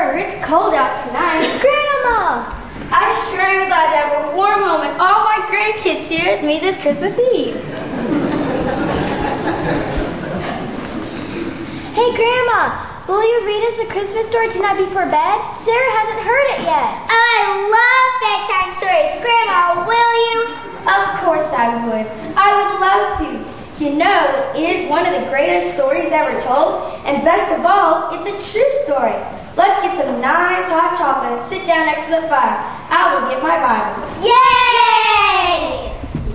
sure it's cold out tonight. Grandma! I sure am glad to have a warm home and all my grandkids here with me this Christmas Eve. Hey, Grandma! Will you read us a Christmas story tonight before bed? Sarah hasn't heard it yet. I love bedtime stories. Grandma, will you? Of course I would. I would love to. You know, it is one of the greatest stories ever told, and best of all, it's a true story. Let's get some nice hot chocolate and sit down next to the fire. I will get my Bible. Yay!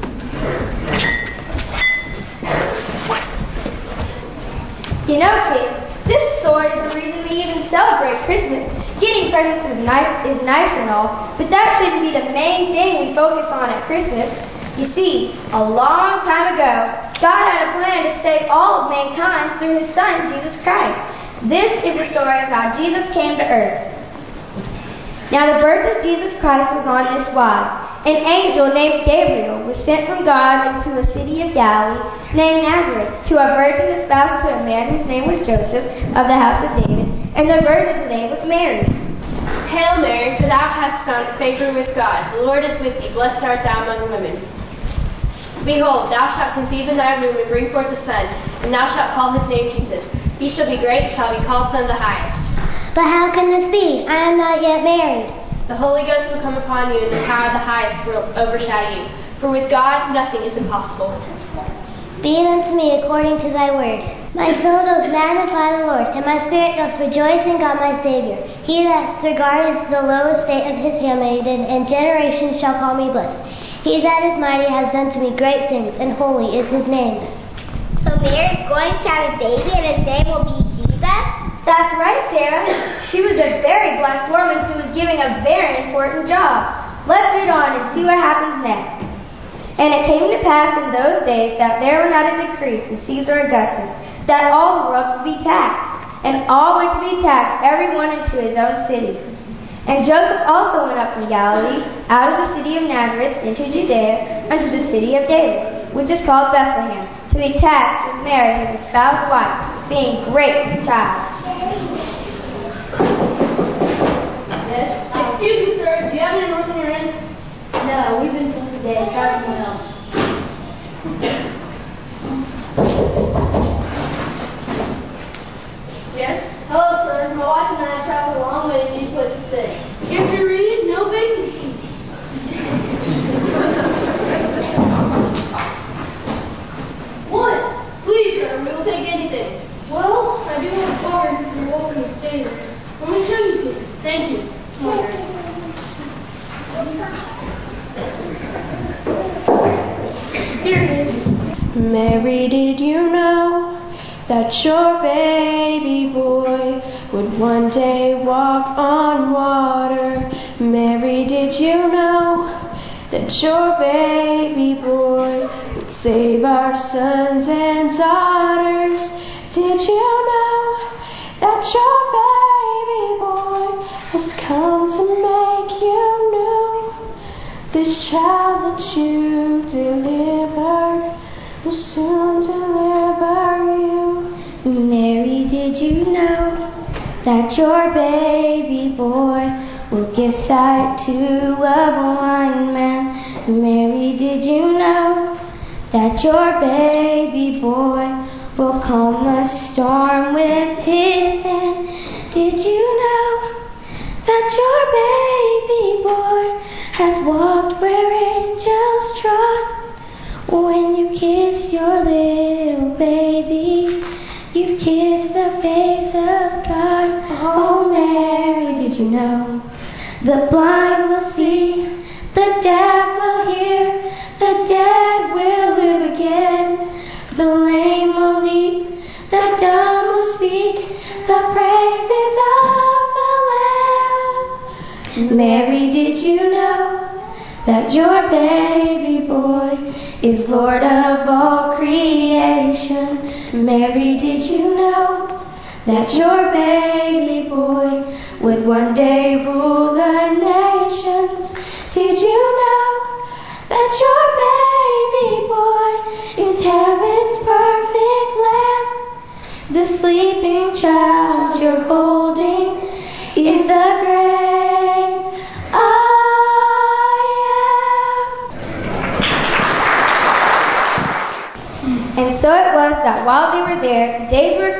You know, kids, this story is the reason we even celebrate Christmas. Getting presents is nice and all, but that shouldn't be the main thing we focus on at Christmas. You see, a long time ago, God had a plan to save all of mankind through His Son, Jesus Christ. This is the story of how Jesus came to earth. Now the birth of Jesus Christ was on this wise. An angel named Gabriel was sent from God into a city of Galilee named Nazareth to a virgin espoused to a man whose name was Joseph of the house of David, and the virgin's name was Mary. Hail Mary, for thou hast found favor with God. The Lord is with thee. Blessed art thou among women. Behold, thou shalt conceive in thy womb and bring forth a son, and thou shalt call his name Jesus. He shall be great, shall be called Son of the Highest. But how can this be? I am not yet married. The Holy Ghost will come upon you, and the power of the Highest will overshadow you. For with God nothing is impossible. Be it unto me according to thy word. My soul doth magnify the Lord, and my spirit doth rejoice in God my Savior. He that regardeth the low estate of his handmaiden, and generations shall call me blessed. He that is mighty has done to me great things, and holy is his name. So Mary is going to have a baby, and his name will be Jesus? That's right, Sarah. She was a very blessed woman who was given a very important job. Let's read on and see what happens next. And it came to pass in those days that there went out a decree from Caesar Augustus that all the world should be taxed, and all went to be taxed, every one into his own city. And Joseph also went up from Galilee, out of the city of Nazareth, into Judea, unto the city of David, which is called Bethlehem, to be taxed with Mary, his espoused wife, being great with child. Yes? Excuse me, sir. Do you have any room in your inn? No, we've been told today. Try someone else. Yes? Hello, sir. My wife and I have traveled a long way to need a place to stay. If you read, no vacancy. What? Please, sir. We will take anything. Well, I do have a card. You're welcome to stay there. I'm going to show you to it. Thank you. Come on, Mary. Here it is. Mary, did you know that your baby boy would one day walk on water? Mary, did you know that your baby boy would save our sons and daughters? Did you know that your baby boy has come to make you new? This child that you delivered will soon deliver you. Mary, did you know that your baby boy will give sight to a blind man? Mary, did you know that your baby boy will calm the storm with his hand? Did you know that your baby boy has walked where angels trod? When you kiss your little baby, you've kissed the face of God. Oh, Mary, did you know the blind will see, the deaf will hear, the dead will live again, the lame will leap, the dumb will speak, the praises of the Lamb. Mary, did you know that your baby boy is Lord of all creation? Mary, did you know that your baby boy would one day rule the nations? Did you know that your baby boy is heaven's perfect lamb? The sleeping child you're holding is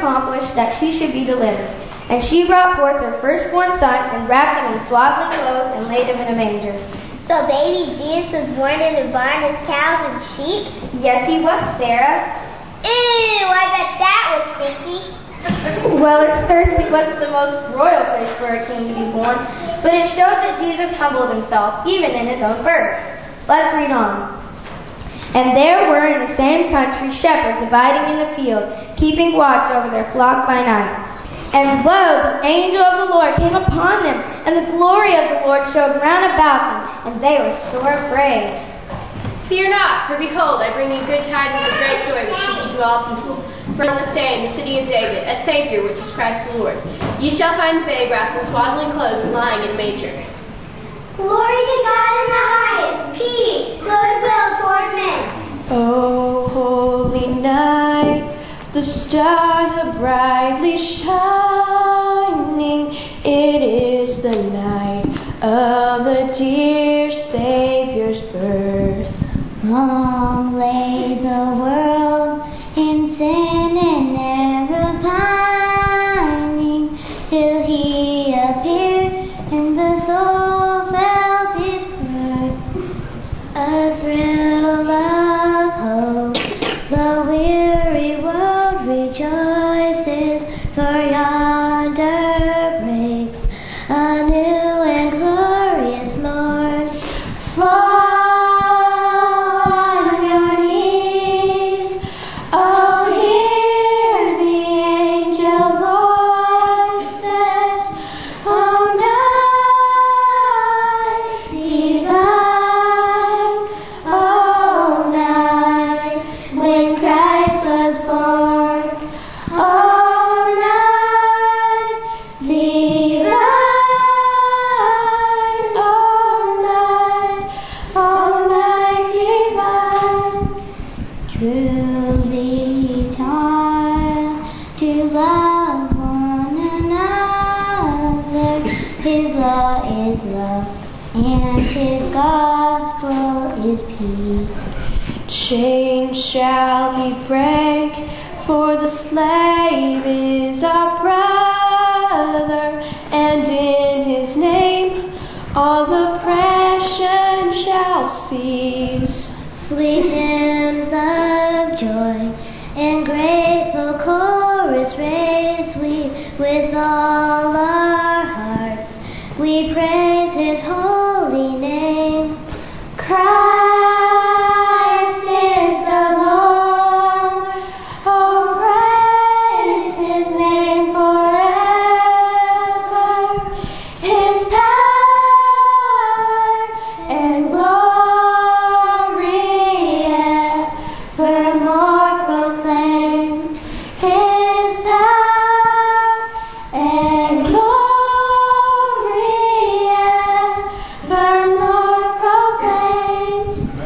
accomplished that she should be delivered. And she brought forth her firstborn son, and wrapped him in swaddling clothes, and laid him in a manger. So baby Jesus was born in a barn with cows and sheep? Yes, he was, Sarah. Ew, I bet that was stinky. Well, it certainly wasn't the most royal place for a king to be born, but it showed that Jesus humbled himself, even in his own birth. Let's read on. And there were in the same country shepherds abiding in the field, keeping watch over their flock by night. And lo, the angel of the Lord came upon them, and the glory of the Lord shone round about them, and they were sore afraid. Fear not, for behold, I bring you good tidings of great joy, which shall be to all people. For on this day in the city of David, a Savior, which is Christ the Lord. You shall find the babe wrapped in swaddling clothes and lying in a manger. Glory to God in the highest, peace, goodwill toward men. O holy night, the stars are brightly shining. It is the night of the dear Savior's birth. Long lay the world in sin and never pining, till he appeared and the soul felt his birth. A thrill of hope, the weary world rejoices, for yonder breaks a new and glorious morn. Fall on your knees, oh, hear the angel voices, oh, night divine, oh, night when Christ was born, oh, night divine, oh, night divine. Truly taught to love one another. His law is love, and his gospel is peace. Chains shall he break, for the slave is our brother, and in his name all oppression shall cease. Sweet hymns of joy and grateful chorus raise we with all our hearts. We praise his holy name. Christ is the Lord. Oh, praise his name forever. His power and glory evermore proclaim. His power and glory evermore proclaim.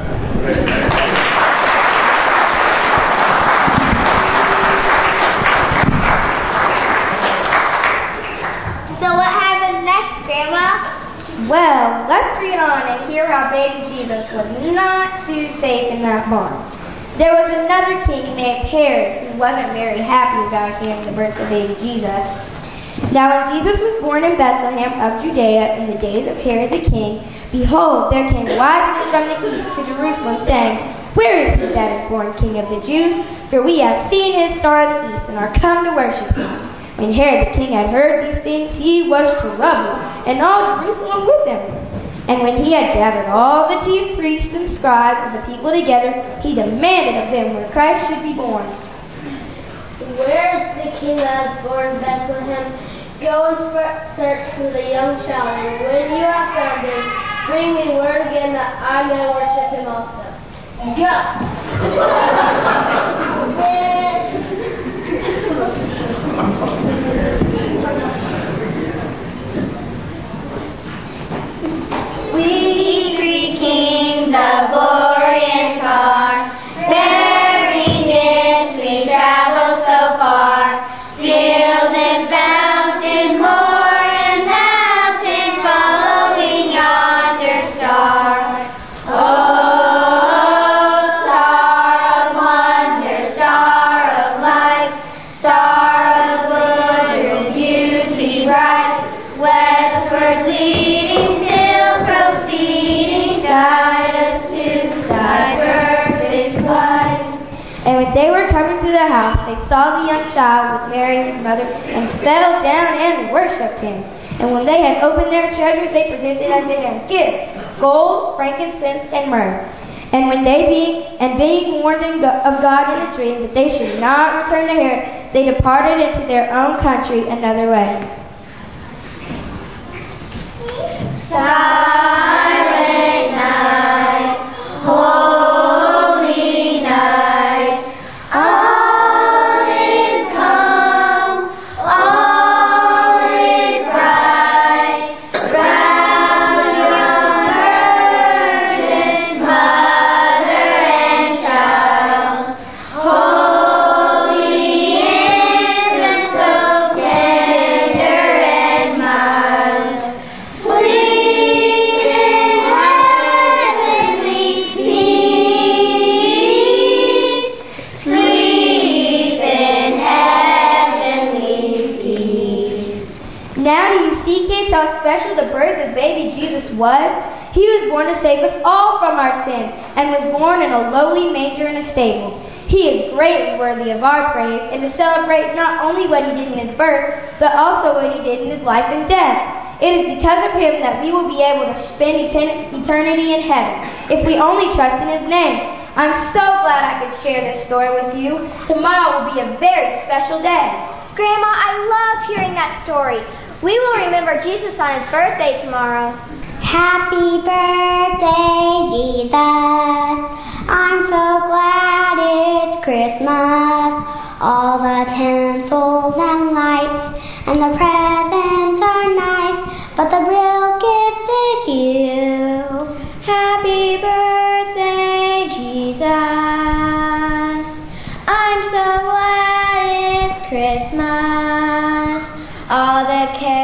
So what happens next, Grandma? Well, let's read on and hear how baby Jesus was not too safe in that barn. There was another king named Herod who wasn't very happy about hearing the birth of baby Jesus. Now when Jesus was born in Bethlehem of Judea in the days of Herod the king, behold, there came wise men from the east to Jerusalem, saying, Where is he that is born King of the Jews? For we have seen his star in the east, and are come to worship him. When Herod the king had heard these things, he was troubled, and all Jerusalem with him. And when he had gathered all the chief priests and scribes of the people together, he demanded of them where Christ should be born. Where is the king that is born in Bethlehem? Go and search for the young child, and when you have found him, bring me word again that I may worship him also. Go! We three kings of Orient are, bearing gifts we travel so far, field and fountain, moor and mountain, following yonder star. Oh, star of wonder, the house, they saw the young child with Mary his mother, and fell down and worshipped him. And when they had opened their treasures, they presented unto him gifts, gold, frankincense, and myrrh. And when being warned of God in a dream that they should not return to Herod, they departed into their own country another way. Silent night, holy night, all is calm, all is bright, round your virgin mother and child, holy infant, so tender and mild, sweet in heavenly peace, sleep in heavenly peace. Now do you see, kids, how special the birth of baby Jesus was? He was born to save us all from our sins, and was born in a lowly manger in a stable. He is greatly worthy of our praise, and to celebrate not only what he did in his birth, but also what he did in his life and death. It is because of him that we will be able to spend eternity in heaven, if we only trust in his name. I'm so glad I could share this story with you. Tomorrow will be a very special day. Grandma, I love hearing that story. We will remember Jesus on his birthday tomorrow. Happy birthday, Jesus. I'm so glad it's Christmas. All the tinsels and lights and the presents are nice, but the real gift is you. Happy birthday, Jesus. I'm so glad it's Christmas. All the cares